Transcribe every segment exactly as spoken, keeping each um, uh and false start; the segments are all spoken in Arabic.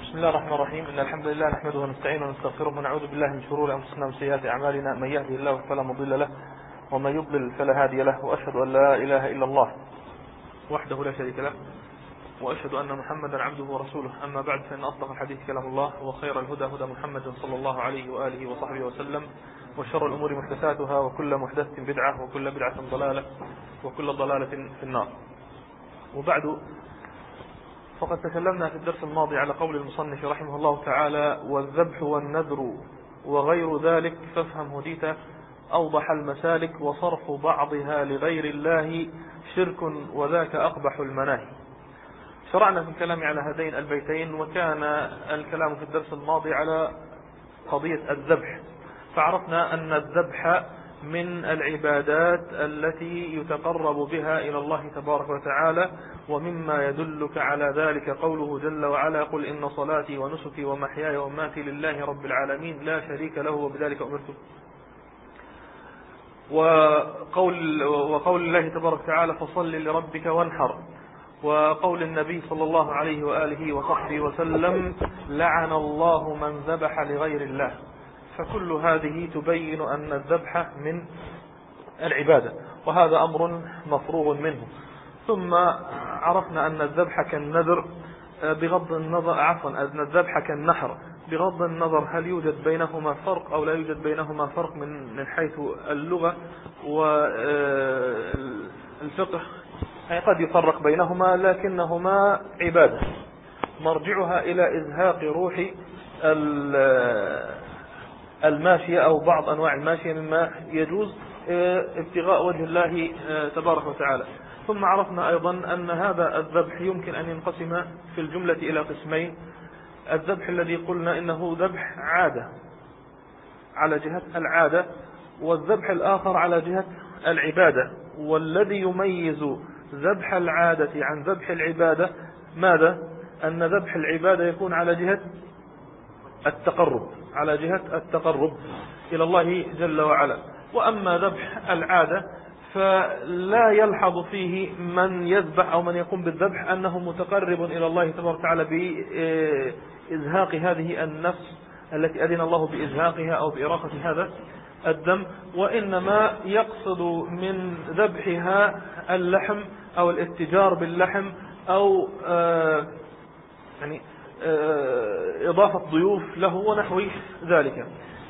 بسم الله الرحمن الرحيم. إن الحمد لله نحمده ونستعينه ونستغفره ونعوذ بالله من شرور أنفسنا وسيئات أعمالنا. من يهده الله فلا مضل له ومن يضلل فلا هادي له، وأشهد أن لا إله إلا الله وحده لا شريك له، وأشهد أن محمدا عبده ورسوله. أما بعد، فإن أصدق الحديث كلام الله، وخير الهدى هدى محمد صلى الله عليه وآله وصحبه وسلم، وشر الأمور محدثاتها، وكل محدثة بدعة، وكل بدعة ضلالة، وكل ضلالة في النار. وبعد، فقد تكلمنا في الدرس الماضي على قول المصنف رحمه الله تعالى: والذبح والنذر وغير ذلك فافهم هديت أوضح المسالك، وصرف بعضها لغير الله شرك وذاك أقبح المناهي. شرعنا في الكلام على هذين البيتين، وكان الكلام في الدرس الماضي على قضية الذبح، فعرفنا أن الذبح من العبادات التي يتقرب بها إلى الله تبارك وتعالى، ومما يدلك على ذلك قوله جل وعلا: قل إن صلاتي ونسكي ومحياي ومماتي لله رب العالمين لا شريك له وبذلك أمرت. وقول, وقول الله تبارك وتعالى: فصل لربك وانحر. وقول النبي صلى الله عليه وآله وصحبه وسلم: لعن الله من ذبح لغير الله. فكل هذه تبين أن الذبح من العبادة، وهذا أمر مفروغ منه. ثم عرفنا أن الذبح كالنذر بغض النظر عفوا أن الذبح كالنحر بغض النظر هل يوجد بينهما فرق أو لا يوجد بينهما فرق من من حيث اللغة والفقه. يعني قد يفرق بينهما، لكنهما عبادة مرجعها إلى إزهاق روح الماشية أو بعض أنواع الماشية مما يجوز ابتغاء وجه الله تبارك وتعالى. ثم عرفنا أيضا أن هذا الذبح يمكن أن ينقسم في الجملة إلى قسمين: الذبح الذي قلنا إنه ذبح عادة على جهة العادة، والذبح الآخر على جهة العبادة. والذي يميز ذبح العادة عن ذبح العبادة ماذا؟ أن ذبح العبادة يكون على جهة التقرب على جهة التقرب إلى الله جل وعلا. وأما ذبح العادة فلا يلحظ فيه من يذبح أو من يقوم بالذبح أنه متقرب إلى الله تبارك وتعالى بإزهاق هذه النفس التي أذن الله بإزهاقها أو بإراقة هذا الدم، وإنما يقصد من ذبحها اللحم أو الاتجار باللحم أو آه يعني إضافة ضيوف له ونحو ذلك.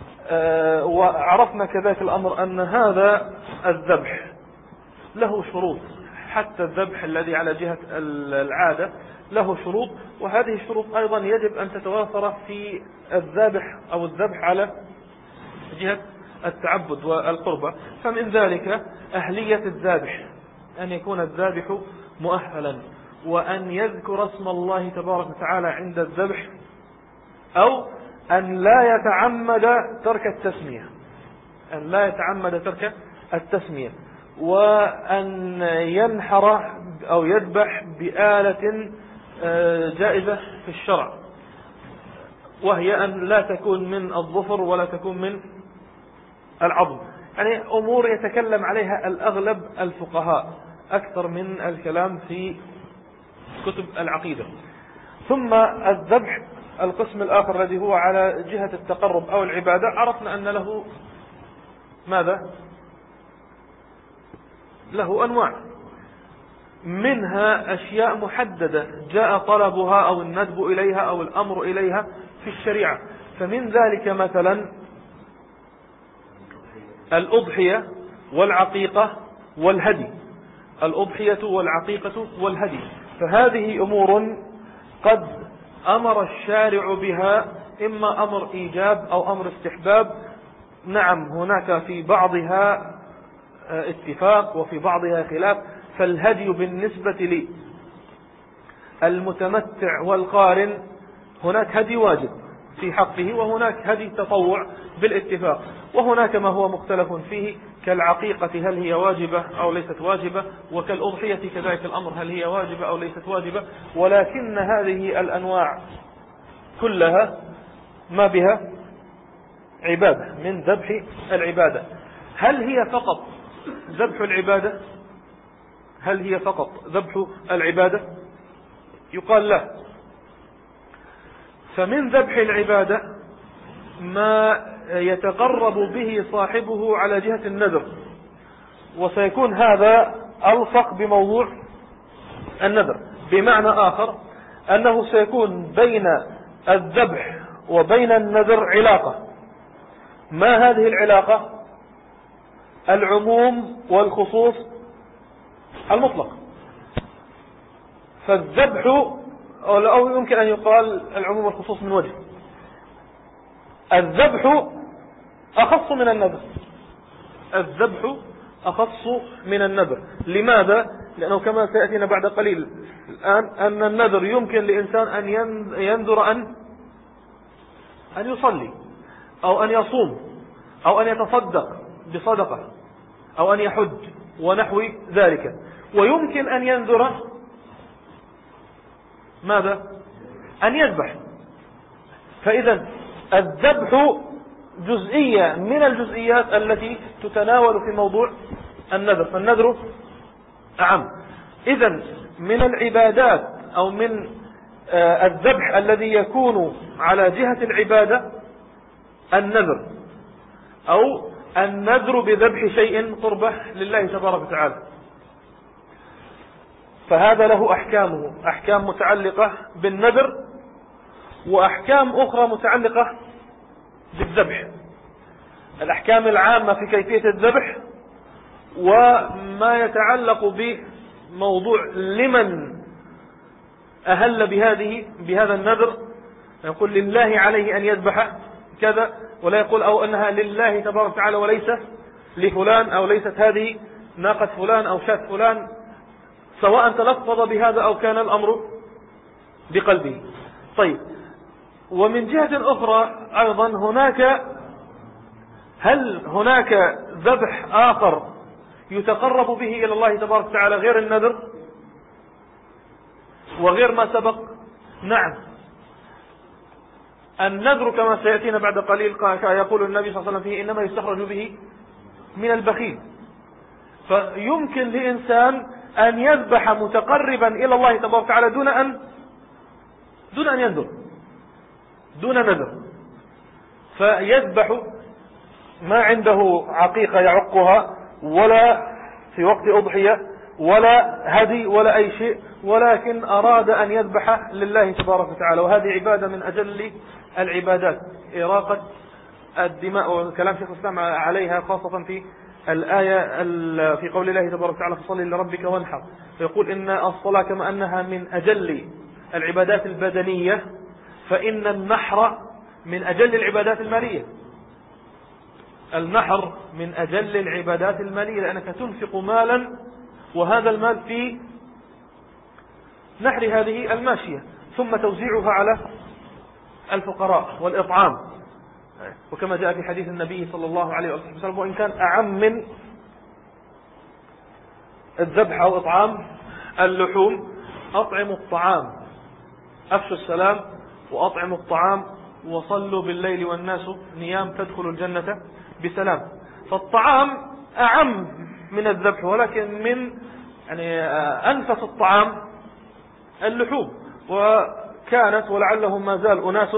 وعرفنا كذلك الأمر أن هذا الذبح له شروط، حتى الذبح الذي على جهة العادة له شروط، وهذه الشروط أيضا يجب أن تتوافر في الذبح أو الذبح على جهة التعبد والقربة. فمن ذلك أهلية الذابح، أن يكون الذابح مؤهلا، وأن يذكر اسم الله تبارك وتعالى عند الذبح، أو أن لا يتعمد ترك التسمية أن لا يتعمد ترك التسمية وأن ينحر أو يذبح بآلة جائزة في الشرع، وهي أن لا تكون من الظفر ولا تكون من العظم. يعني أمور يتكلم عليها الأغلب الفقهاء أكثر من الكلام في كتب العقيدة. ثم الذبح القسم الآخر الذي هو على جهة التقرب أو العبادة، عرفنا أن له ماذا؟ له أنواع، منها أشياء محددة جاء طلبها أو الندب إليها أو الأمر إليها في الشريعة. فمن ذلك مثلا الأضحية والعقيقة والهدي الأضحية والعقيقة والهدي فهذه أمور قد أمر الشارع بها، إما أمر إيجاب أو أمر استحباب. نعم، هناك في بعضها اتفاق وفي بعضها خلاف. فالهدي بالنسبة للمتمتع والقارن هناك هدي واجب في حقه، وهناك هدي تطوع بالاتفاق، وهناك ما هو مختلف فيه كالعقيقة هل هي واجبة أو ليست واجبة، وكالأضحية كذلك الأمر هل هي واجبة أو ليست واجبة. ولكن هذه الأنواع كلها ما بها عبادة من ذبح العبادة. هل هي فقط ذبح العبادة؟ هل هي فقط ذبح العبادة؟ يقال لا. فمن ذبح العبادة ما يتقرب به صاحبه على جهة النذر، وسيكون هذا ألصق بموضوع النذر، بمعنى آخر أنه سيكون بين الذبح وبين النذر علاقة. ما هذه العلاقة؟ العموم والخصوص المطلق. فالذبح، أو يمكن أن يقال العموم والخصوص من وجه، الذبح أخص من النذر. الذبح أخص من النذر. لماذا؟ لأنه كما سيأتينا بعد قليل الآن أن النذر يمكن لإنسان أن ينذر أن أن يصلي أو أن يصوم أو أن يتصدق بصدقة أو أن يحج ونحو ذلك، ويمكن أن ينذر ماذا؟ أن يذبح. فإذا الذبح جزئية من الجزئيات التي تتناول في موضوع النذر، فالنذر أعم. إذا من العبادات أو من الذبح الذي يكون على جهة العبادة النذر، أو النذر بذبح شيء قربة لله تبارك وتعالى. فهذا له أحكامه، أحكام متعلقة بالنذر وأحكام أخرى متعلقة بالذبح. الأحكام العامة في كيفية الذبح وما يتعلق بموضوع لمن أهل بهذه بهذا النذر، يقول لله عليه أن يذبح كذا، ولا يقول أو أنها لله تبارك وتعالى وليس لفلان، أو ليست هذه ناقة فلان أو شاة فلان، سواء تلفظ بهذا أو كان الأمر بقلبه. طيب، ومن جهة أخرى أيضا هناك هل هناك ذبح آخر يتقرب به إلى الله تبارك وتعالى غير النذر وغير ما سبق؟ نعم، النذر كما سيأتينا بعد قليل يقول النبي صلى الله عليه وسلم فيه إنما يستخرج به من البخيل. فيمكن لإنسان أن يذبح متقربا إلى الله تبارك وتعالى دون أن دون أن ينذر، دون نذر، فيذبح ما عنده عقيقة يعقها ولا في وقت أضحية ولا هدي ولا أي شيء، ولكن أراد أن يذبح لله تبارك وتعالى. وهذه عبادة من أجل العبادات، إراقة الدماء، وكلام شيخ الإسلام عليها خاصة في الآية في قول الله تبارك وتعالى فصل لربك وانحر، فيقول إن الصلاة كما أنها من أجل العبادات البدنية فإن النحر من أجل العبادات المالية. النحر من أجل العبادات المالية، لأنك تنفق مالا وهذا المال في نحر هذه الماشية ثم توزيعها على الفقراء والإطعام، وكما جاء في حديث النبي صلى الله عليه وسلم وإن كان أعم من الذبح أو إطعام اللحوم: أطعموا الطعام، أفشوا السلام، وأطعموا الطعام، وصلوا بالليل والناس نيام تدخلوا الجنة بسلام. فالطعام أعم من الذبح، ولكن من يعني أنفس الطعام اللحوم. وكانت ولعلهم ما زال أناس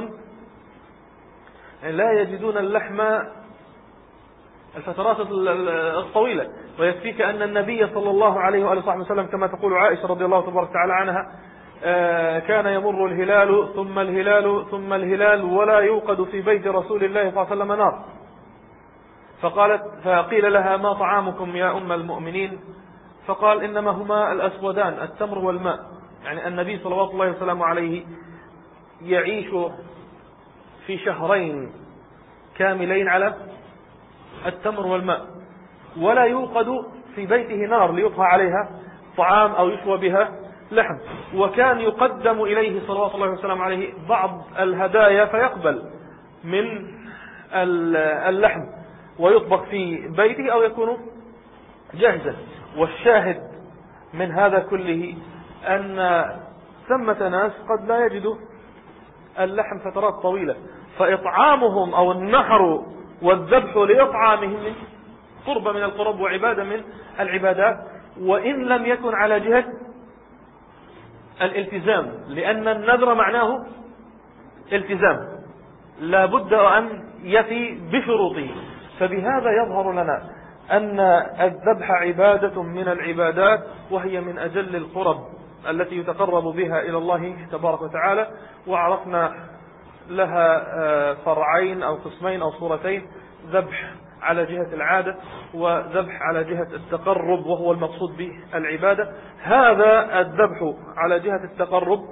لا يجدون اللحم الفترات الطويلة، ويكفيك أن النبي صلى الله عليه وآله وسلم كما تقول عائشة رضي الله تبارك وتعالى عنها كان يمر الهلال ثم الهلال ثم الهلال ولا يوقد في بيت رسول الله صلى الله عليه وسلم نار، فقالت فقيل لها ما طعامكم يا أم المؤمنين؟ فقال إنما هما الأسودان التمر والماء. يعني النبي صلى الله عليه وسلم عليه يعيش في شهرين كاملين على التمر والماء، ولا يوقد في بيته نار ليطهى عليها طعام أو يشوى بها لحم. وكان يقدم إليه صلى الله عليه وسلم عليه بعض الهدايا فيقبل من اللحم ويطبخ في بيته أو يكون جاهزا. والشاهد من هذا كله أن ثمة ناس قد لا يجدوا اللحم فترات طويلة، فإطعامهم أو النحر والذبح لإطعامهم قربة من القرب وعبادة من العبادات، وإن لم يكن على جهة الالتزام، لأن النذر معناه التزام، لا بد أن يفي بشروطه. فبهذا يظهر لنا أن الذبح عبادة من العبادات، وهي من أجل القرب التي يتقرب بها إلى الله تبارك وتعالى. وعرفنا لها فرعين أو قسمين أو صورتين: ذبح على جهة العادة، وذبح على جهة التقرب وهو المقصود به العبادة. هذا الذبح على جهة التقرب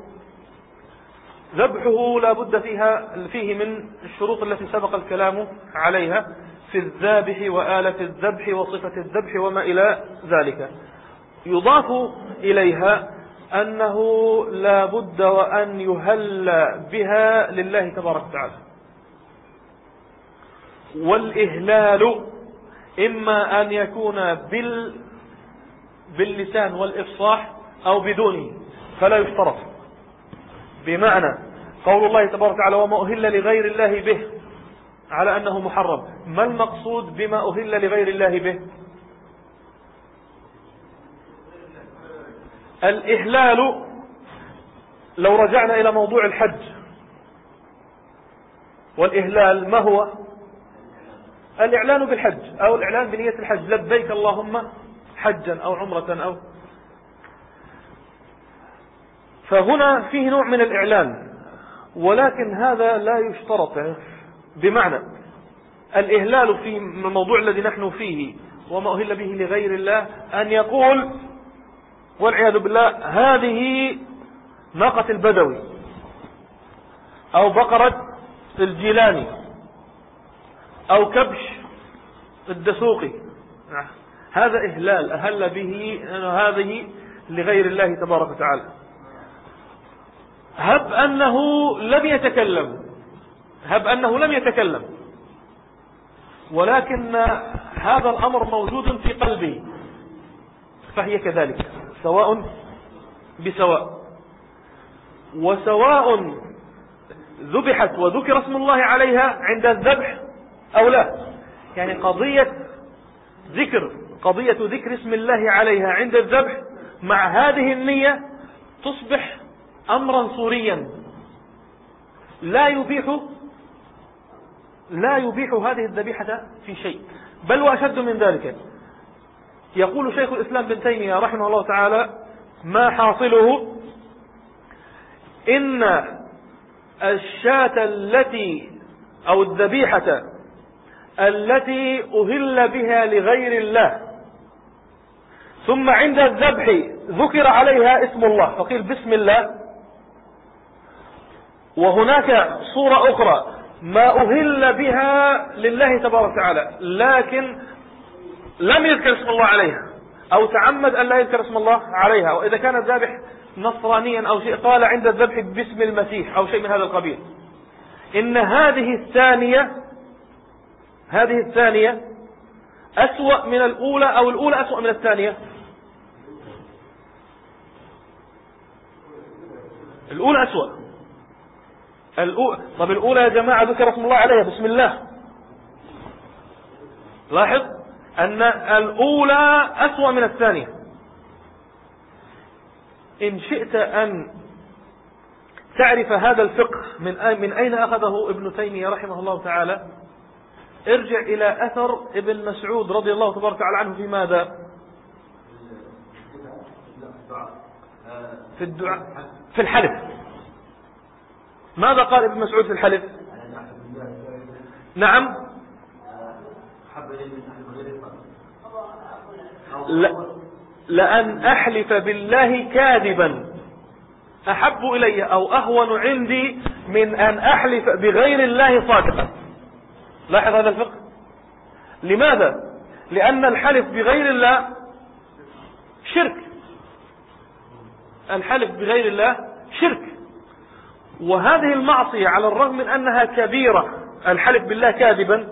ذبحه لا بد فيها فيه من الشروط التي سبق الكلام عليها في الذابح وآلة الذبح وصفة الذبح وما إلى ذلك. يضاف إليها أنه لا بد وأن يهل بها لله تبارك وتعالى. والإهلال إما أن يكون بال باللسان والإفصاح أو بدونه، فلا يشترط. بمعنى قول الله تبارك وتعالى: وما أهل لغير الله به، على أنه محرم. ما المقصود بما أهل لغير الله به؟ الإهلال لو رجعنا إلى موضوع الحج، والإهلال ما هو؟ الإعلان بالحج أو الإعلان بنية الحج، لبيك اللهم حجا أو عمرة أو. فهنا فيه نوع من الإعلان، ولكن هذا لا يشترط. بمعنى الإهلال في الموضوع الذي نحن فيه وما أهل به لغير الله أن يقول والعياذ بالله: هذه ناقة البدوي أو بقرة الجيلاني أو كبش الدسوقي، هذا إهلال أهل به هذه لغير الله تبارك وتعالى. هب أنه لم يتكلم هب أنه لم يتكلم ولكن هذا الأمر موجود في قلبه، فهي كذلك سواء بسواء. وسواء ذبحت وذكر اسم الله عليها عند الذبح أو لا، يعني قضية ذكر قضية ذكر اسم الله عليها عند الذبح مع هذه النية تصبح أمرا صوريا لا يبيح لا يبيح هذه الذبيحة في شيء، بل وأشد من ذلك. يقول شيخ الإسلام بن تيمية رحمه الله تعالى: ما حاصله إن الشاة التي أو الذبيحة التي أهل بها لغير الله ثم عند الذبح ذكر عليها اسم الله فقيل بسم الله، وهناك صورة أخرى ما أهل بها لله تبارك وتعالى لكن لم يذكر اسم الله عليها أو تعمد أن لا يذكر اسم الله عليها، وإذا كان الذابح نصرانيا أو شيء قال عند الذبح باسم المسيح أو شيء من هذا القبيل، إن هذه الثانية هذه الثانية أسوأ من الأولى أو الأولى أسوأ من الثانية؟ الأولى أسوأ. الأولى طب الأولى يا جماعة ذكر اسم الله عليها بسم الله. لاحظ أن الأولى أسوأ من الثانية. إن شئت أن تعرف هذا الفقه من من أين أخذه ابن تيمية رحمه الله تعالى، ارجع إلى أثر ابن مسعود رضي الله تبارك وتعالى عنه في ماذا؟ في الدعاء في الحلف. ماذا قال ابن مسعود في الحلف؟ نعم لأن أحلف بالله كاذبا أحب إلي أو أهون عندي من أن أحلف بغير الله صادقا. لاحظ هذا الفقه. لماذا؟ لأن الحلف بغير الله شرك. الحلف بغير الله شرك، وهذه المعصية على الرغم من أنها كبيرة الحلف بالله كاذبا،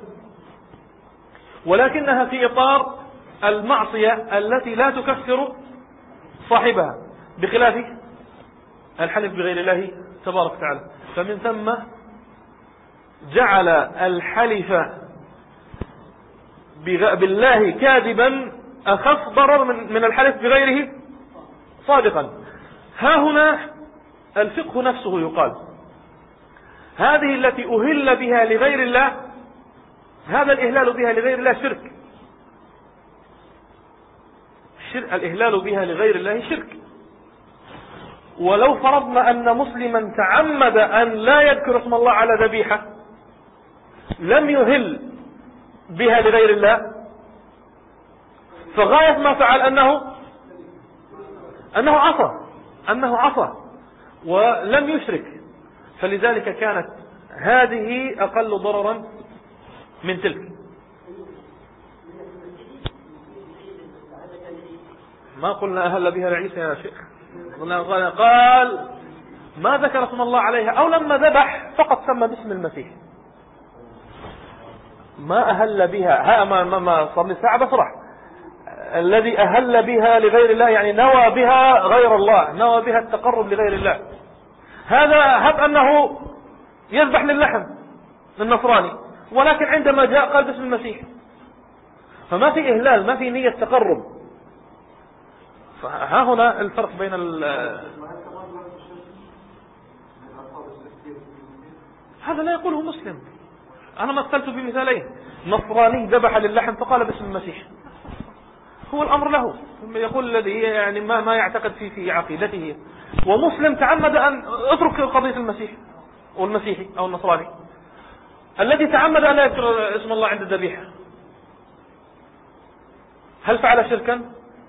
ولكنها في إطار المعصية التي لا تكفر صاحبها، بخلاف الحلف بغير الله تبارك وتعالى. فمن ثم جعل الحلف بالله كاذبا أخف ضرر من الحلف بغيره صادقا. ها هنا الفقه نفسه يقال: هذه التي أهل بها لغير الله، هذا الإهلال بها لغير الله شرك. الإهلال بها لغير الله شرك. ولو فرضنا أن مسلما تعمد أن لا يذكر اسم الله على ذبيحة لم يهل بها لغير الله، فغاية ما فعل أنه أنه عصى أنه عصى ولم يشرك. فلذلك كانت هذه أقل ضررا من تلك. ما قلنا أهل بها لعيسى يا شيخ، قال ما ذكر اسم الله عليها، أو لما ذبح فقط سمى باسم المسيح، ما أهل بها. ها ما ما صار لي ساعة بشرح. الذي أهل بها لغير الله يعني نوى بها غير الله، نوى بها التقرب لغير الله. هذا هب أنه يذبح للحم النصراني، ولكن عندما جاء قال باسم المسيح، فما في إهلال، ما في نية تقرب. فها هنا الفرق بين ال هذا لا يقوله مسلم. أنا مثلت بمثالين: نصراني ذبح للحم فقال باسم المسيح، هو الأمر له، يقول الذي يعني ما ما يعتقد في في عقيدته. ومسلم تعمد أن اترك قضية المسيح والمسيحي أو النصراني الذي تعمد أن لا يذكر اسم الله عند الذبيحة، هل فعل شركا؟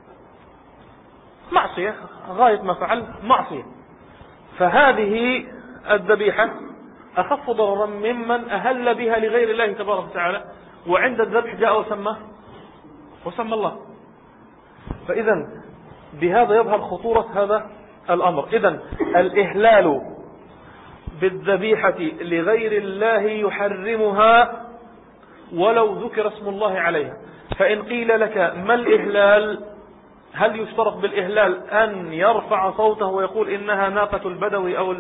معصية، غاية ما فعل معصية. فهذه الذبيحة أخف ضررا ممن أهل بها لغير الله تبارك وتعالى، وعند الذبح جاء وسمى وسمى الله. فإذا بهذا يظهر خطورة هذا الأمر. إذا الإهلال بالذبيحة لغير الله يحرمها ولو ذكر اسم الله عليها. فإن قيل لك ما الإهلال، هل يشترط بالإهلال أن يرفع صوته ويقول إنها ناقة البدوي أو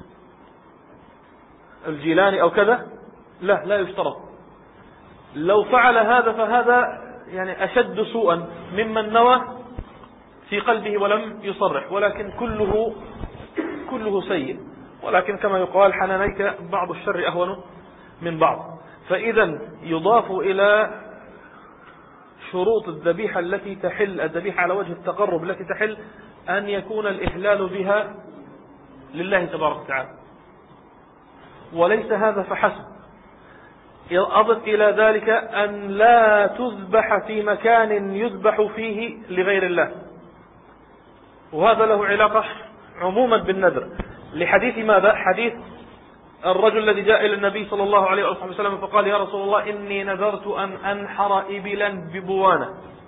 الجيلاني أو كذا؟ لا، لا يشترط. لو فعل هذا فهذا يعني أشد سوءا ممن نوى في قلبه ولم يصرح، ولكن كله كله سيء. ولكن كما يقال حنانيك بعض الشر أهون من بعض. فإذا يضاف إلى شروط الذبيحة التي تحل الذبيحة على وجه التقرب التي تحل أن يكون الإحلال بها لله تبارك وتعالى. وليس هذا فحسب، أضف إلى ذلك أن لا تذبح في مكان يذبح فيه لغير الله، وهذا له علاقة عموما بالنذر. لحديث ماذا؟ حديث الرجل الذي جاء إلى النبي صلى الله عليه وسلم فقال: يا رسول الله إني نذرت أن أنحر إبلا ببوانة.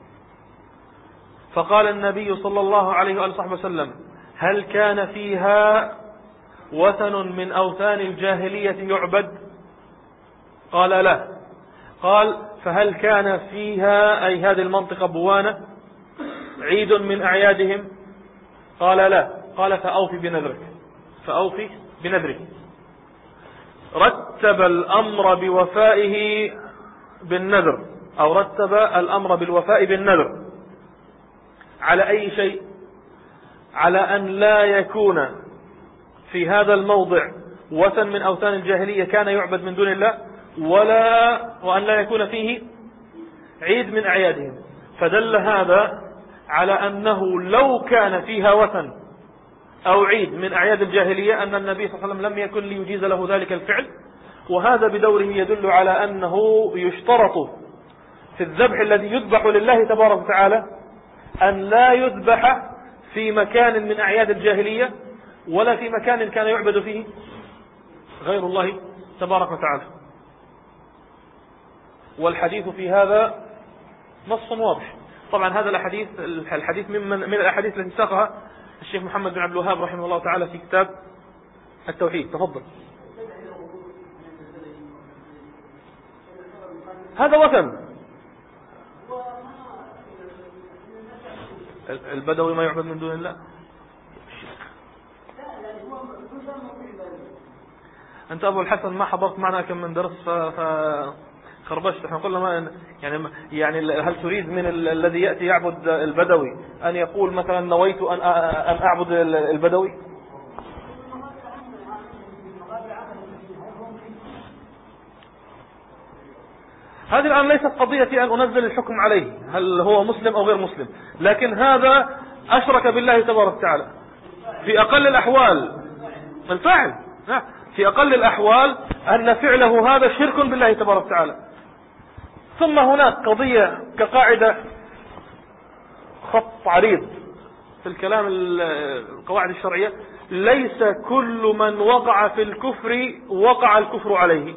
فقال النبي صلى الله عليه وسلم: هل كان فيها وثن من أوثان الجاهلية يعبد؟ قال: لا. قال: فهل كان فيها أي هذه المنطقة بوانة عيد من أعيادهم؟ قال: لا. قال: فأوفي بنذرك فأوفي بنذرك. رتب الأمر بوفائه بالنذر، أو رتب الأمر بالوفاء بالنذر على أي شيء؟ على أن لا يكون في هذا الموضع وثن من أوثان الجاهلية كان يعبد من دون الله، ولا وأن لا يكون فيه عيد من أعيادهم. فدل هذا على أنه لو كان فيها وثن أو عيد من أعياد الجاهلية أن النبي صلى الله عليه وسلم لم يكن ليجيز له ذلك الفعل. وهذا بدوره يدل على أنه يشترط في الذبح الذي يذبح لله تبارك وتعالى أن لا يذبح في مكان من أعياد الجاهلية ولا في مكان كان يعبد فيه غير الله تبارك وتعالى. والحديث في هذا نص واضح. طبعا هذا الحديث الحديث من من الأحاديث التي ساقها الشيخ محمد بن عبد الوهاب رحمه الله تعالى في كتاب التوحيد. تفضل. هذا وثن البدوي ما يعبد من دون الله. أنت أبو الحسن ما حضرت معنا كم من درس فخربشت. احنا قلنا ما يعني يعني هل تريد من الذي يأتي يعبد البدوي أن يقول مثلا نويت أن أن أعبد البدوي؟ هذه الآن ليست قضيتي أن أنزل الحكم عليه هل هو مسلم أو غير مسلم، لكن هذا أشرك بالله تبارك وتعالى في أقل الأحوال. الفاعل في أقل الأحوال أن فعله هذا شرك بالله تبارك وتعالى. ثم هناك قضية كقاعدة خط عريض في الكلام القواعد الشرعية: ليس كل من وقع في الكفر وقع الكفر عليه،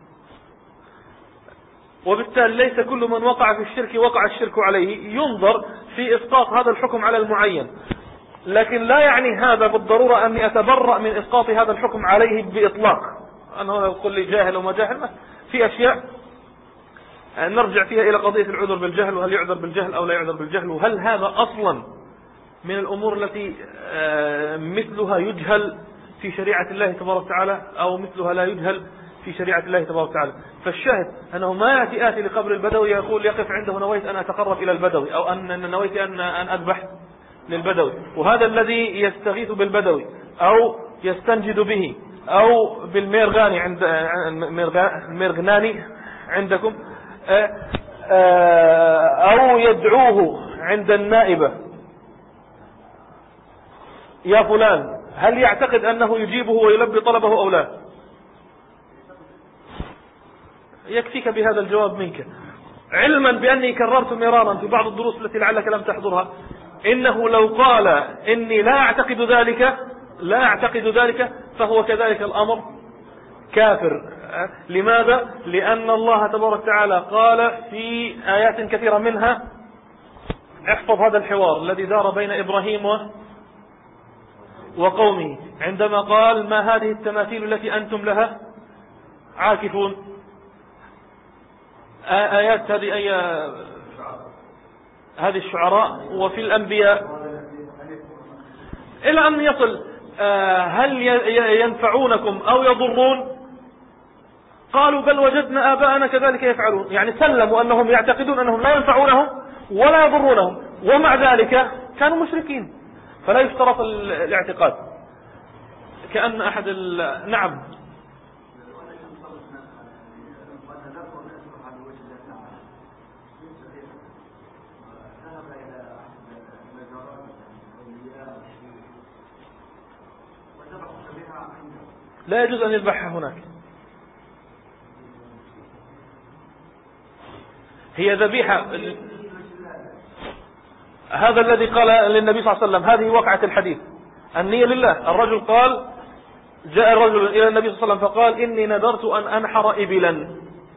وبالتالي ليس كل من وقع في الشرك وقع الشرك عليه. ينظر في إسقاط هذا الحكم على المعين، لكن لا يعني هذا بالضرورة أني أتبرأ من إسقاط هذا الحكم عليه بإطلاق. أنا هنا أقول لي جاهل وما جاهل، في أشياء نرجع فيها إلى قضية العذر بالجهل، وهل يعذر بالجهل أو لا يعذر بالجهل، وهل هذا أصلا من الأمور التي مثلها يجهل في شريعة الله تبارك وتعالى أو مثلها لا يجهل في شريعة الله تبارك وتعالى. فالشاهد أنه ما يأتي آتي لقبر البدوي يقول يقف عنده نويت أن أتقرب إلى البدوي، أو أن نويت أن أن أذبح للبدوي، وهذا الذي يستغيث بالبدوي أو يستنجد به أو بالميرغاني عند الميرغناني عندكم، أو يدعوه عند النائبة يا فلان، هل يعتقد أنه يجيبه ويلبي طلبه أو لا؟ يكفيك بهذا الجواب منك، علما بأني كررت مرارا في بعض الدروس التي لعلك لم تحضرها، إنه لو قال إني لا أعتقد ذلك لا أعتقد ذلك فهو كذلك الأمر كافر. لماذا؟ لأن الله تبارك وتعالى قال في آيات كثيرة منها، احفظ هذا الحوار الذي دار بين إبراهيم وقومه عندما قال ما هذه التماثيل التي أنتم لها عاكفون. آيات هذه أي هذه الشعراء وفي الأنبياء إلى أن يصل هل ينفعونكم أو يضرون؟ قالوا بل وجدنا آباءنا كذلك يفعلون، يعني سلموا أنهم يعتقدون أنهم لا ينفعونهم ولا يضرونهم، ومع ذلك كانوا مشركين. فلا يشترط الاعتقاد. كأن أحد ال... نعم لا يجوز أن يذبحها هناك. هي ذبيحة. هذا الذي قال للنبي صلى الله عليه وسلم، هذه وقعة الحديث، النية لله. الرجل قال، جاء الرجل إلى النبي صلى الله عليه وسلم فقال إني نذرت أن أنحر إبلا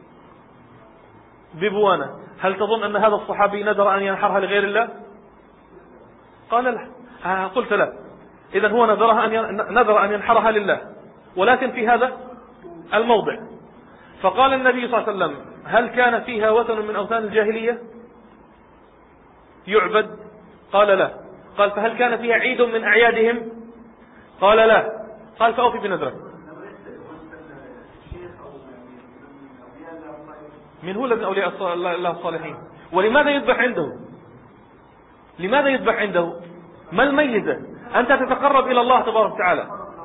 ببوانة، هل تظن أن هذا الصحابي نذر أن ينحرها لغير الله؟ قال لا. قلت لا، إذا هو نذرها أن نذر أن ينحرها لله، ولكن في هذا الموضع. فقال النبي صلى الله عليه وسلم هل كان فيها وثن من أوثان الجاهلية يعبد؟ قال لا. قال فهل كان فيها عيد من أعيادهم؟ قال لا. قال فأوفي بنذرك. من هو الذي أولياء الله الصالحين؟ ولماذا يذبح عنده؟ لماذا يذبح عنده؟ ما الميزة؟ أنت تتقرب إلى الله تبارك وتعالى،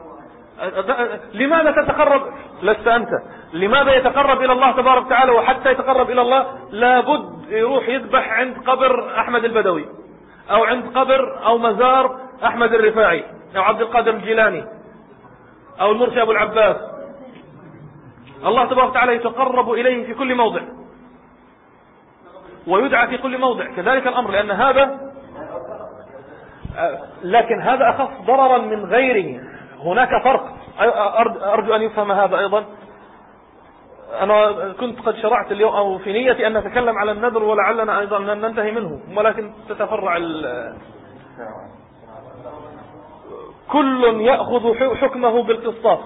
لماذا تتقرب؟ لست أنت. لماذا يتقرب إلى الله تبارك وتعالى؟ وحتى يتقرب إلى الله لابد يروح يذبح عند قبر أحمد البدوي، أو عند قبر أو مزار أحمد الرفاعي، أو عبد القادر الجيلاني، أو المرسي أبو العباس. الله تبارك وتعالى يتقرب إليه في كل موضع ويدعى في كل موضع، كذلك الأمر، لأن هذا لكن هذا أخف ضررا من غيره. هناك فرق، أرجو أن يفهم هذا أيضا. أنا كنت قد شرعت اليوم أو في نيتي أن نتكلم على النذر، ولعلنا أيضا أن ننتهي منه، ولكن تتفرع كل يأخذ حكمه بالقسطاس.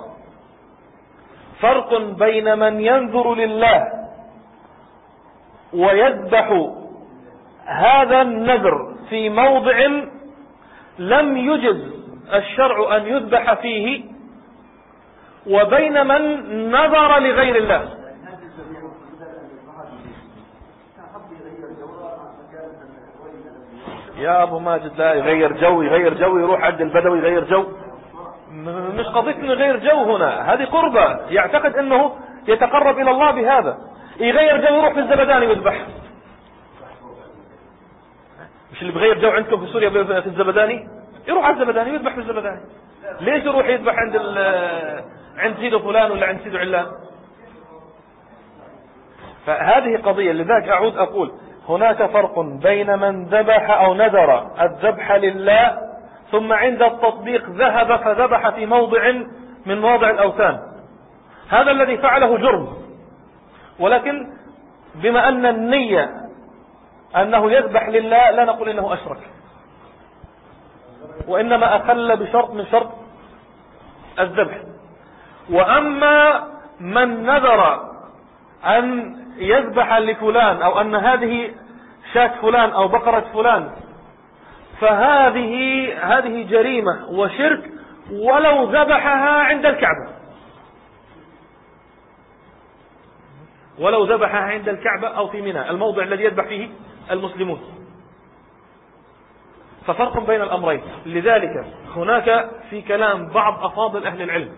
فرق بين من ينذر لله ويذبح هذا النذر في موضع لم يجز الشرع أن يذبح فيه، وبين من نذر لغير الله. يا أبو ماجد لا يغير جو، يغير جو يروح عند البدوي يغير جو. مش قضية يغير جو هنا، هذه قربة، يعتقد أنه يتقرب إلى الله بهذا. يغير جو يروح في الزبداني ويذبح. مش اللي بغير جو عندكم في سوريا في الزبداني يروح على الزبداني ويذبح في الزبداني. ليش يروح يذبح عند عند سيده فلان ولا عند سيده علان؟ فهذه قضية. لذلك أعود أقول هناك فرق بين من ذبح أو نذر الذبح لله ثم عند التطبيق ذهب فذبح في موضع من مواضع الأوثان. هذا الذي فعله جرم، ولكن بما أن النية أنه يذبح لله لا نقول إنه أشرك، وإنما أخل بشرط من شرط الذبح. وأما من نذر أن يذبح لفلان أو أن هذه شاة فلان أو بقرة فلان فهذه هذه جريمة وشرك ولو ذبحها عند الكعبة، ولو ذبحها عند الكعبة أو في منى الموضع الذي يذبح فيه المسلمون. ففرق بين الأمرين. لذلك هناك في كلام بعض أفاضل أهل العلم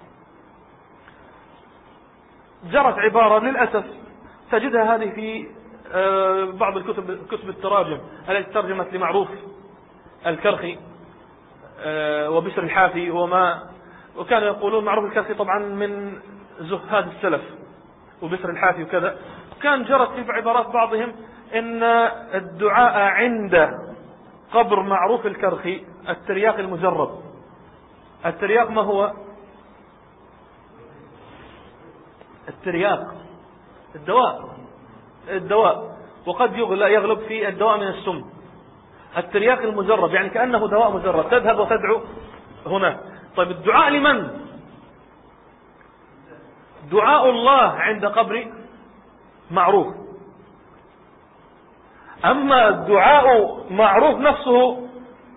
جرت عبارة للأسف تجدها هذه في بعض الكتب كتب التراجم التي ترجمت لمعروف الكرخي وبشر الحافي وما وكانوا يقولون معروف الكرخي طبعا من زهاد السلف وبشر الحافي وكذا. كان جرت في عبارات بعضهم ان الدعاء عند قبر معروف الكرخي الترياق المجرد. الترياق ما هو؟ الترياق الدواء الدواء وقد يغلب في الدواء من السم. الترياق المجرد يعني كأنه دواء مجرد تذهب وتدعو هناك. طيب الدعاء لمن؟ دعاء الله عند قبر معروف. أما دعاء معروف نفسه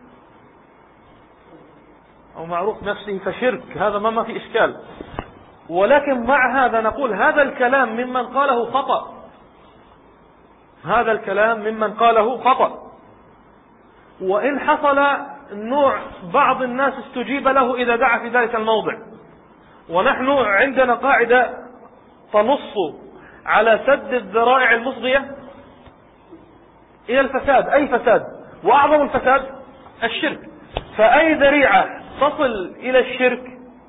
أو معروف نفسه فشرك، هذا ما في إشكال. ولكن مع هذا نقول هذا الكلام ممن قاله خطأ، هذا الكلام ممن قاله خطأ. وإن حصل نوع بعض الناس استجيب له إذا دعا في ذلك الموضع. ونحن عندنا قاعدة تنص على سد الذرائع المفضية إلى الفساد، أي فساد، وأعظم الفساد الشرك. فأي ذريعة تصل إلى الشرك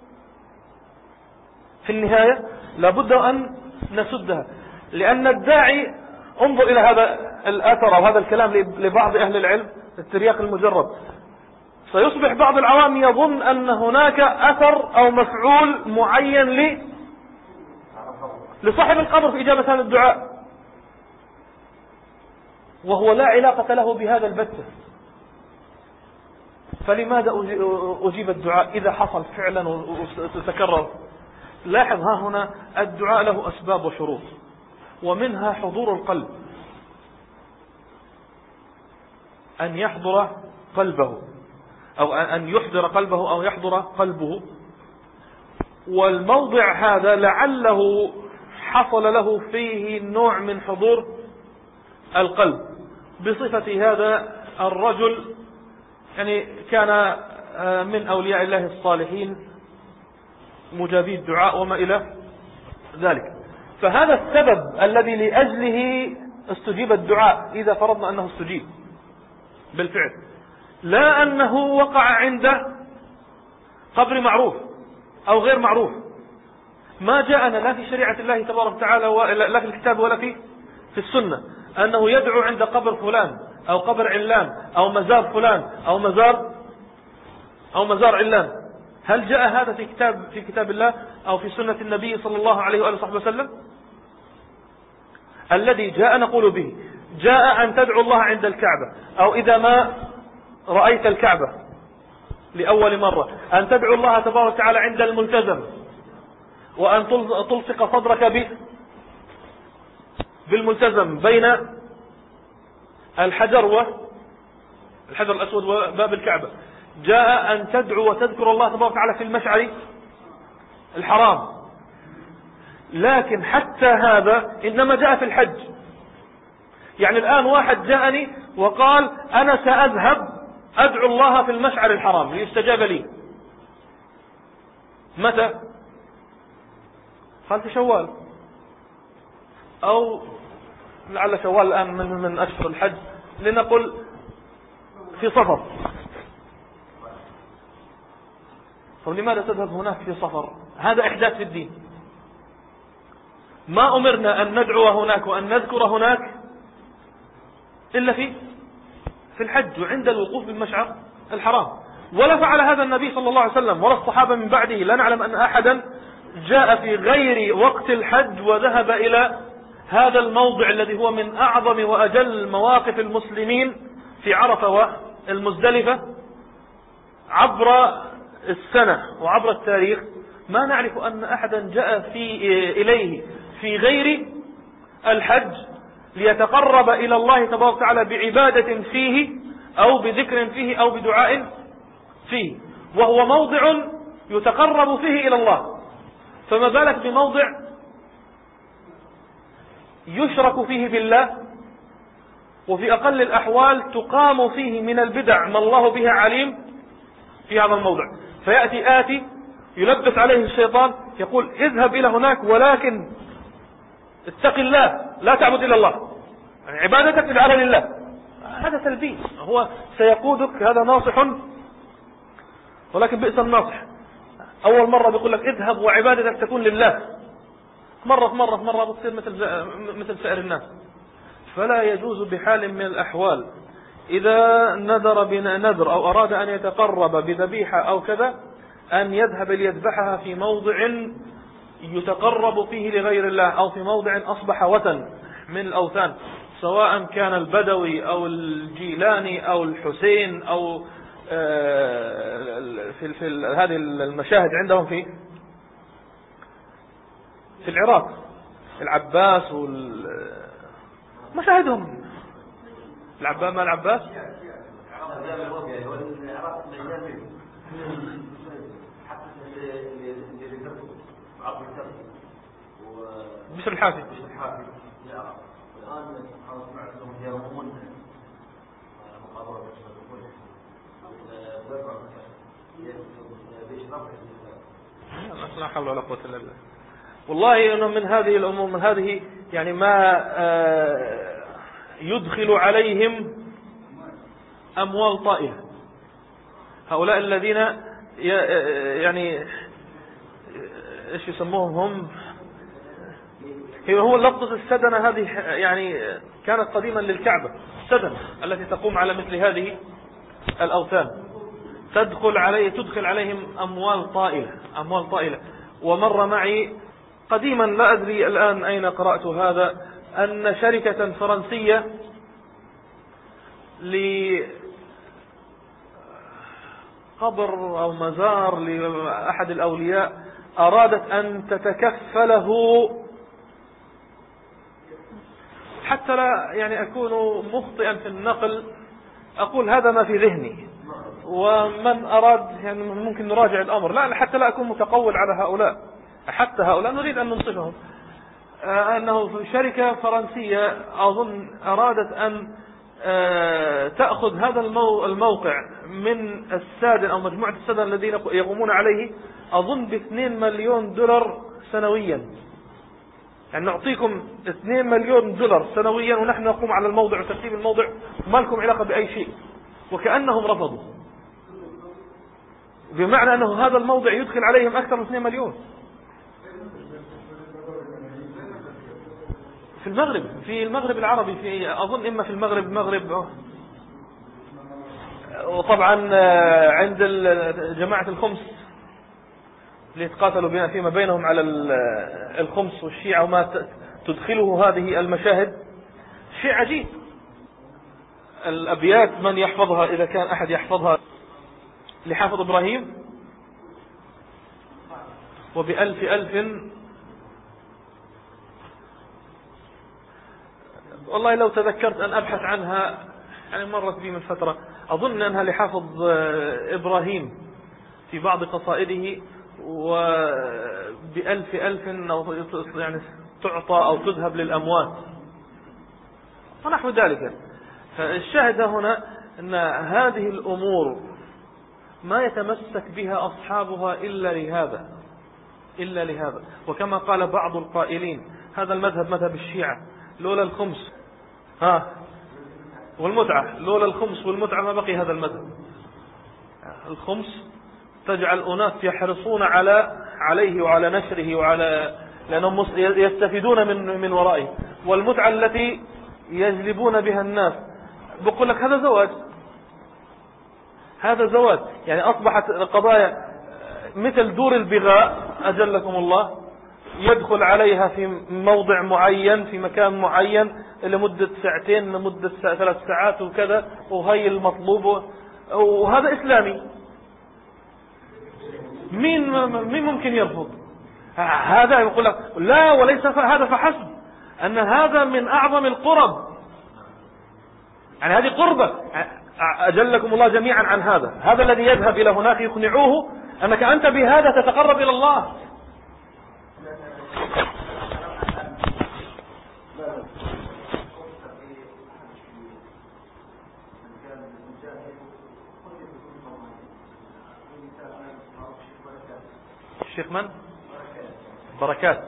في النهاية لابد أن نسدها. لأن الداعي، انظر إلى هذا الأثر أو هذا الكلام لبعض أهل العلم الترياق المجرد، سيصبح بعض العوام يظن أن هناك أثر أو مفعول معين ل لصاحب القبر في إجابة هذا الدعاء، وهو لا علاقة له بهذا البتة. فلماذا أجيب الدعاء إذا حصل فعلا وتكرر؟ لاحظ ها هنا الدعاء له أسباب وشروط، ومنها حضور القلب، أن يحضر قلبه أو أن يحضر قلبه أو يحضر قلبه. والموضع هذا لعله حصل له فيه نوع من حضور القلب بصفة هذا الرجل، يعني كان من أولياء الله الصالحين مجابي الدعاء وما إلى ذلك. فهذا السبب الذي لأجله استجيب الدعاء إذا فرضنا أنه استجيب بالفعل، لا أنه وقع عند قبر معروف أو غير معروف. ما جاءنا لا في شريعة الله تبارك وتعالى لا في الكتاب ولا في في السنة أنه يدعو عند قبر فلان أو قبر علان أو مزار فلان أو مزار أو مزار علان. هل جاء هذا في كتاب في كتاب الله أو في سنة النبي صلى الله عليه وآله وصحبه وسلم؟ الذي جاء نقول به جاء أن تدعو الله عند الكعبة، أو إذا ما رأيت الكعبة لأول مرة أن تدعو الله تبارك وتعالى عند الملتزم، وأن تلصق صدرك به بالملتزم بين الحجر والحجر الأسود وباب الكعبة. جاء أن تدعو وتذكر الله تبارك وتعالى في المشعر الحرام. لكن حتى هذا إنما جاء في الحج. يعني الآن واحد جاءني وقال أنا سأذهب أدعو الله في المشعر الحرام ليستجاب لي. متى؟ قال في شوال. أو لعل شوال الآن من, من أشهر الحج، لنقل في صفر. طب لماذا تذهب هناك في صفر؟ هذا إحداث في الدين. ما أمرنا أن ندعو هناك وأن نذكر هناك إلا في في الحج وعند الوقوف بالمشعر الحرام. ولا فعل هذا النبي صلى الله عليه وسلم ولا الصحابة من بعده. لا نعلم أن أحدا جاء في غير وقت الحج وذهب إلى هذا الموضع الذي هو من أعظم وأجل مواقف المسلمين في عرفة والمزدلفة عبر السنة وعبر التاريخ. ما نعرف أن أحدا جاء في إليه في غير الحج ليتقرب إلى الله تبارك وتعالى بعبادة فيه أو بذكر فيه أو بدعاء فيه، وهو موضع يتقرب فيه إلى الله. فما بالك بموضع يشرك فيه بالله، وفي أقل الأحوال تقام فيه من البدع ما الله بها عليم في هذا الموضع. فيأتي آتي يلبس عليه الشيطان يقول اذهب إلى هناك ولكن اتق الله، لا تعبد إلا الله، يعني عبادتك اجعلها لله. هذا تلبيس. هو سيقودك، هذا ناصح ولكن بئس الناصح. أول مرة بيقول لك اذهب وعبادتك تكون لله، مرة مرة مرة بتصير مثل مثل سائر الناس. فلا يجوز بحال من الأحوال إذا نذر بنذر أو أراد أن يتقرب بذبيحة أو كذا أن يذهب ليذبحها في موضع يتقرب فيه لغير الله أو في موضع أصبح وثن من الأوثان، سواء كان البدوي أو الجيلاني أو الحسين أو في, في هذه المشاهد عندهم في في العراق العباس ومشاهدهم العباس ما العباس بشر الحافي لا حول ولا قوة إلا بالله. والله إنه من هذه الأمور من هذه يعني ما يدخل عليهم أموال طائلة. هؤلاء الذين يعني إيش يسموهم هم هو لفظة السدنة هذه يعني كانت قديما للكعبة، السدنة التي تقوم على مثل هذه الأوثان تدخل عليه تدخل عليهم أموال طائلة أموال طائلة. ومر معي قديما لا أدري الآن أين قرأت هذا أن شركة فرنسية لقبر أو مزار لأحد الأولياء أرادت أن تتكفله، حتى لا يعني أكون مخطئا في النقل أقول هذا ما في ذهني، ومن أراد يعني ممكن نراجع الأمر، لا حتى لا أكون متقول على هؤلاء، حتى هؤلاء نريد أن ننصفهم. أنه شركة فرنسية أظن أرادت أن تأخذ هذا الموقع من السادن أو مجموعة السادن الذين يقومون عليه أظن باثنين مليون دولار سنويا. يعني نعطيكم اثنين مليون دولار سنويا ونحن نقوم على الموضع وترتيب الموضع وما لكم علاقة بأي شيء. وكأنهم رفضوا، بمعنى أنه هذا الموضع يدخل عليهم أكثر من اثنين مليون. في المغرب في المغرب العربي في أظن إما في المغرب المغرب وطبعا عند جماعة الخمس اللي يتقاتلوا بنا فيما بينهم على الخمس والشيعة وما تدخله هذه المشاهد شيء عجيب. الأبيات من يحفظها إذا كان أحد يحفظها لحافظ إبراهيم وبألف ألف والله لو تذكرت أن أبحث عنها يعني مرت بي من فترة أظن أنها لحافظ إبراهيم في بعض قصائده وبألف ألف يعني تعطى أو تذهب للأموات ونحو ذلك. فالشاهد هنا أن هذه الأمور ما يتمسك بها أصحابها إلا لهذا إلا لهذا وكما قال بعض القائلين هذا المذهب مذهب الشيعة، لولا الخمس ها والمتعة، لولا الخمس والمتعة ما بقي هذا المذهب. الخمس تجعل أناس يحرصون على عليه وعلى نشره وعلى لأنهم يستفيدون من من ورائه، والمتعة التي يجلبون بها الناس بقول لك هذا زواج، هذا زواج يعني أصبحت القضايا مثل دور البغاء أجلكم الله، يدخل عليها في موضع معين في مكان معين لمدة ساعتين لمدة ثلاث ساعات وكذا، وهي المطلوب، وهذا إسلامي. مين مين ممكن يرفض هذا؟ يقول لك لا وليس هذا فحسب، أن هذا من أعظم القرب، يعني هذه قربة أجلكم الله جميعا عن هذا. هذا الذي يذهب إلى هناك يقنعوه أنك أنت بهذا تتقرب إلى الله. الشيخ من؟ بركات.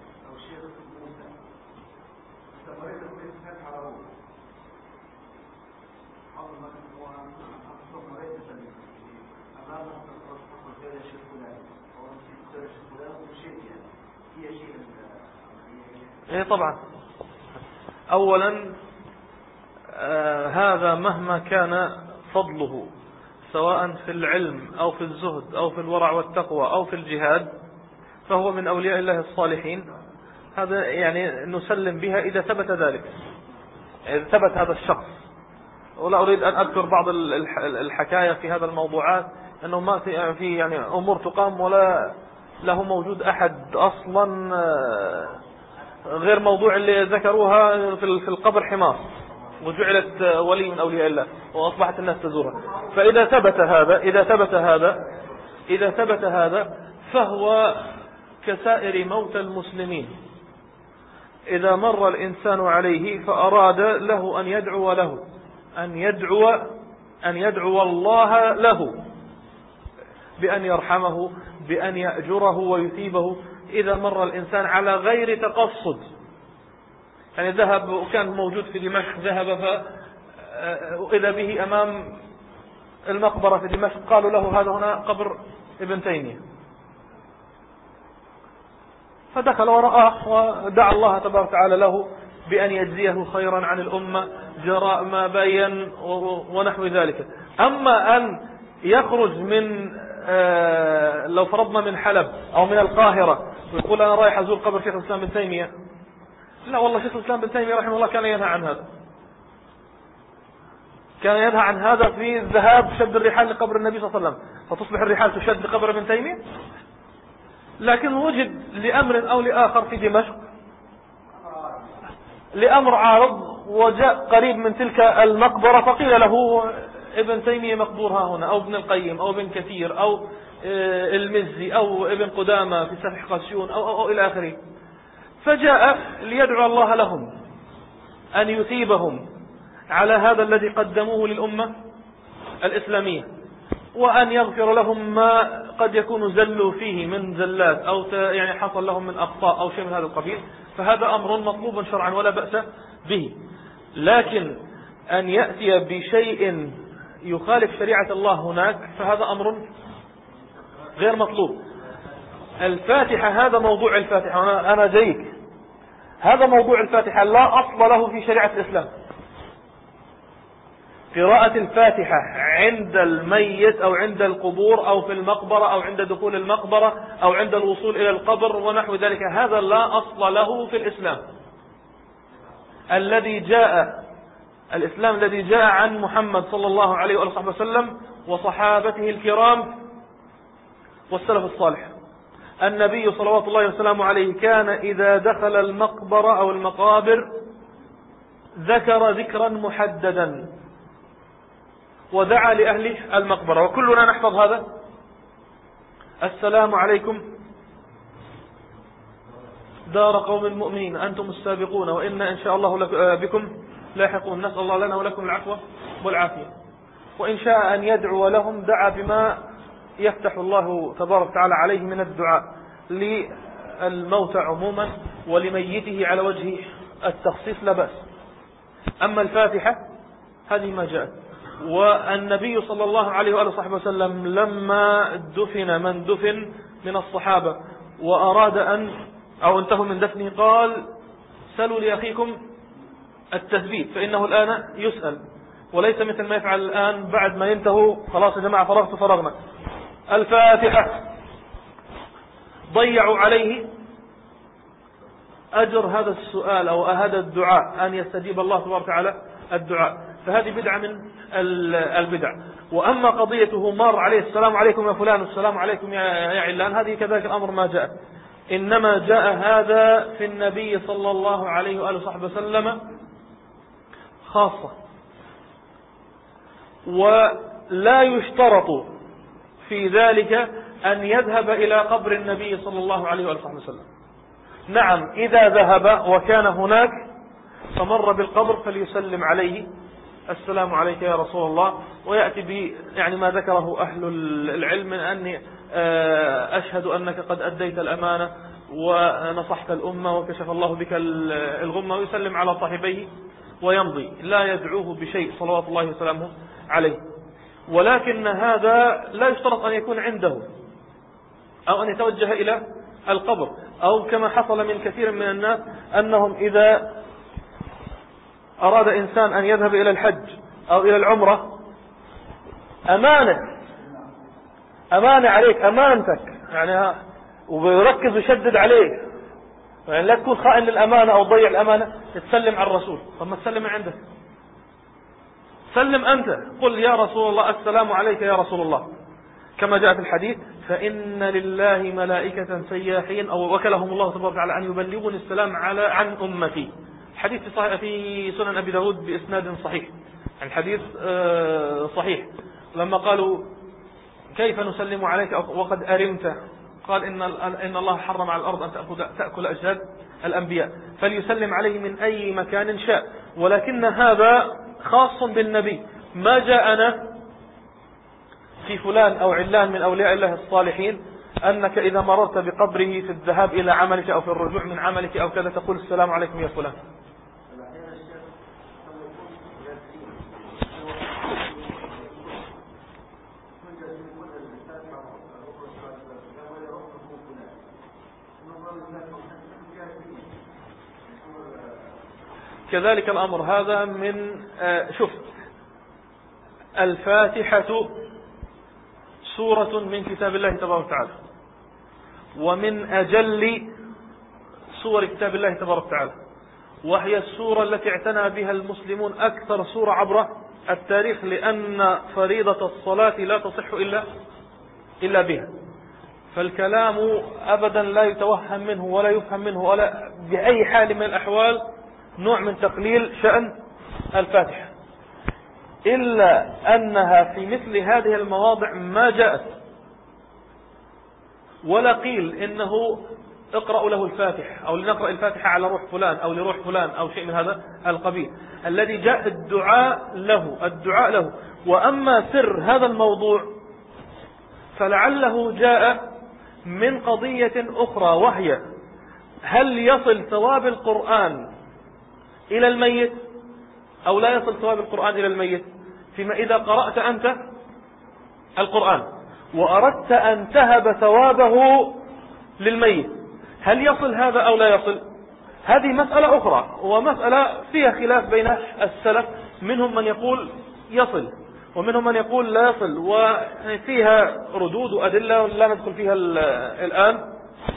ايه طبعا. اولا آه هذا مهما كان فضله سواء في العلم او في الزهد او في الورع والتقوى او في الجهاد، فهو من اولياء الله الصالحين. هذا يعني نسلم بها اذا ثبت ذلك، اذا ثبت هذا الشخص. ولا اريد ان اذكر بعض الحكاية في هذا الموضوعات، انه ما في يعني امور تقام ولا له موجود احد اصلا غير موضوع اللي ذكروها في القبر حمار وجعلت ولي من اولياء الله واصبحت الناس تزورها. فاذا ثبت هذا اذا ثبت هذا اذا ثبت هذا فهو كسائر موتى المسلمين. اذا مر الانسان عليه فاراد له ان يدعو له ان يدعو ان يدعو الله له بأن يرحمه بأن يأجره ويثيبه. إذا مر الإنسان على غير تقصد، يعني ذهب وكان موجود في دمشق، ذهب فإذا به أمام المقبرة في دمشق، قالوا له هذا هنا قبر ابن تيمية، فدخل ورآه ودعا الله تبارك وتعالى له بأن يجزيه خيرا عن الأمة جراء ما بين ونحو ذلك. أما أن يخرج من آه لو فرضنا من حلب أو من القاهرة ويقول أنا رايح أزور قبر شيخ الإسلام بن تيمية، لا والله شيخ الإسلام بن تيمية رحمه الله كان ينهى عن هذا، كان ينهى عن هذا في الذهاب شد الرحال لقبر النبي صلى الله عليه وسلم، فتصبح الرحال تشد لقبر ابن تيمية. لكن وجد لأمر أو لآخر في دمشق لأمر عارض وجاء قريب من تلك المقبرة، فقيل له ابن تيمية مقبور ها هنا، أو ابن القيم أو ابن كثير أو المزي أو ابن قدامة في سفح قاسيون أو, أو, أو إلى آخره. فجاء ليدعو الله لهم أن يثيبهم على هذا الذي قدموه للأمة الإسلامية، وأن يغفر لهم ما قد يكون زلوا فيه من زلات أو يعني حصل لهم من أخطاء أو شيء من هذا القبيل. فهذا أمر مطلوب شرعا ولا بأس به. لكن أن يأتي بشيء يخالف شريعة الله هناك فهذا أمر غير مطلوب. الفاتحة، هذا موضوع الفاتحة، أنا, أنا جيك، هذا موضوع الفاتحة لا أصل له في شريعة الإسلام. قراءة الفاتحة عند الميت أو عند القبور أو في المقبرة أو عند دخول المقبرة أو عند الوصول إلى القبر ونحو ذلك، هذا لا أصل له في الإسلام. الذي جاء الإسلام الذي جاء عن محمد صلى الله عليه وآله وسلم وصحابته الكرام والسلف الصالح. النبي صلوات الله وسلامه عليه كان إذا دخل المقبرة أو المقابر ذكر ذكرا محددا ودعا لأهل المقبرة، وكلنا نحفظ هذا: السلام عليكم دار قوم المؤمنين أنتم السابقون وإنا إن شاء الله بكم لاحقون، نسأل الله لنا ولكم العفو والعافية. وإن شاء أن يدعو لهم دعا بما يفتح الله تبارك وتعالى عليه من الدعاء للموتى عموما ولميته على وجه التخصيص لا بأس. أما الفاتحة هذه ما جاءت. والنبي صلى الله عليه وآله وصحبه وسلم لما دفن من دفن من الصحابة وأراد أن أو انتهوا من دفنه قال سلوا لأخيكم التثبيت فإنه الآن يسأل، وليس مثل ما يفعل الآن بعد ما ينتهوا خلاص يا جماعة فرغت فرغنا. الفاتحة ضيعوا عليه أجر هذا السؤال أو هذا الدعاء أن يستجيب الله تبارك وتعالى الدعاء، فهذه بدعة من البدع. وأما قضيته مر عليه السلام عليكم يا فلان والسلام عليكم يا علان، هذه كذلك الأمر ما جاء، إنما جاء هذا في النبي صلى الله عليه وآله وصحبه وسلم خاصة. ولا يشترط في ذلك أن يذهب إلى قبر النبي صلى الله عليه وآله وصحبه وسلم. نعم إذا ذهب وكان هناك فمر بالقبر فليسلم عليه السلام عليك يا رسول الله، ويأتي ب يعني ما ذكره أهل العلم من أني أشهد أنك قد أديت الأمانة ونصحت الأمة وكشف الله بك الغمة، ويسلم على صاحبيه ويمضي، لا يدعوه بشيء صلوات الله وسلامه عليه. ولكن هذا لا يشترط أن يكون عنده أو أن يتوجه إلى القبر، أو كما حصل من كثير من الناس أنهم إذا أراد إنسان أن يذهب إلى الحج أو إلى العمرة أمانة أمانة عليك أمانتك يعني، ويركز ويشدد عليك، يعني لا تكون خائن للأمانة أو ضيع الأمانة، تسلم على الرسول. طب ما تسلم عندك، سلم أنت، قل يا رسول الله السلام عليك يا رسول الله، كما جاء في الحديث فإن لله ملائكة سياحين أو وكلهم الله تبارك وتعالى أن يبلغني السلام على عن أمتي. الحديث في, في سنن أبي داود بإسناد صحيح، الحديث صحيح. لما قالوا كيف نسلم عليك وقد أرمت، قال إن, إن الله حرم على الأرض أن تأخذ تأكل أجساد الأنبياء، فليسلم عليه من أي مكان شاء. ولكن هذا خاص بالنبي، ما جاءنا في فلان أو علان من أولياء الله الصالحين أنك إذا مررت بقبره في الذهاب إلى عملك أو في الرجوع من عملك أو كذا تقول السلام عليكم يا فلان. كذلك الأمر هذا من شوف الفاتحة سورة من كتاب الله تبارك وتعالى، ومن أجل سور كتاب الله تبارك وتعالى، وهي السورة التي اعتنى بها المسلمون أكثر سورة عبر التاريخ، لأن فريضة الصلاة لا تصح إلا إلا بها. فالكلام أبدا لا يتوهم منه ولا يفهم منه ولا بأي حال من الأحوال نوع من تقليل شأن الفاتحة، إلا أنها في مثل هذه المواضع ما جاءت ولا قيل إنه اقرأوا له الفاتحة أو لنقرأ الفاتحة على روح فلان أو لروح فلان أو شيء من هذا القبيل. الذي جاء الدعاء له الدعاء له. وأما سر هذا الموضوع فلعله جاء من قضية أخرى، وهي هل يصل ثواب القرآن إلى الميت أو لا يصل ثواب القرآن إلى الميت؟ فيما إذا قرأت أنت القرآن وأردت أن تهب ثوابه للميت، هل يصل هذا أو لا يصل؟ هذه مسألة أخرى، ومسألة فيها خلاف بين السلف، منهم من يقول يصل ومنهم من يقول لا يصل، وفيها ردود وأدلة لا ندخل فيها الآن.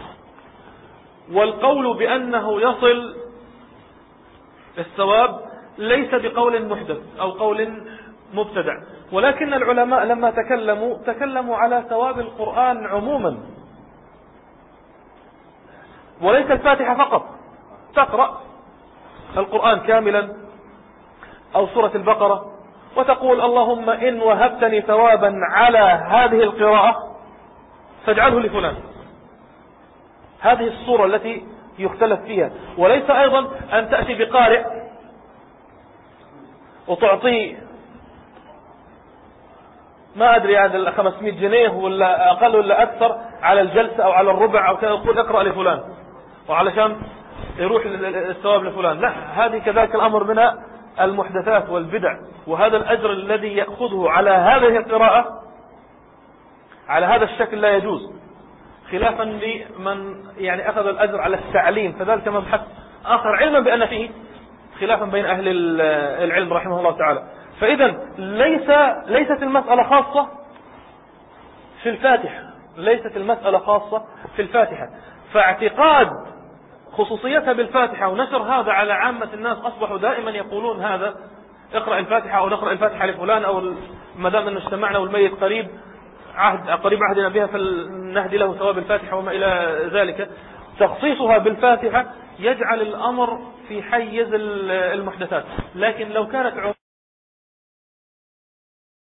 والقول بأنه يصل الثواب ليس بقول محدث أو قول مبتدع، ولكن العلماء لما تكلموا تكلموا على ثواب القرآن عموما، وليس الفاتحة فقط. تقرأ القرآن كاملا أو سورة البقرة وتقول اللهم إن وهبتني ثوابا على هذه القراءة فاجعله لفلان، هذه الصورة التي يختلف فيها. وليس أيضا أن تأتي بقارئ وتعطيه ما أدري عن خمسمائة جنيه ولا أقل ولا أكثر على الجلسة أو على الربع أو كذا، يقول اقرأ لفلان، وعلشان يروح الثواب لفلان. لا، هذه كذلك الأمر من المحدثات والبدع، وهذا الأجر الذي يأخذه على هذه القراءة على هذا الشكل لا يجوز، خلافا لمن يعني أخذ الأجر على التعليم، فذلك مبحث آخر، علما بأن فيه خلافا بين أهل العلم رحمه الله تعالى. فإذا ليس ليست المسألة خاصة في الفاتحة، ليست المسألة خاصة في الفاتحة، فاعتقاد خصوصيتها بالفاتحة ونشر هذا على عامة الناس، أصبحوا دائما يقولون هذا اقرأ الفاتحة أو نقرأ الفاتحة لفلان، أو ما دام أن اجتمعنا والميت قريب عهد قريب عهدنا بها فلنهدي له ثواب الفاتحة وما إلى ذلك. تخصيصها بالفاتحة يجعل الأمر في حيز المحدثات. لكن لو كانت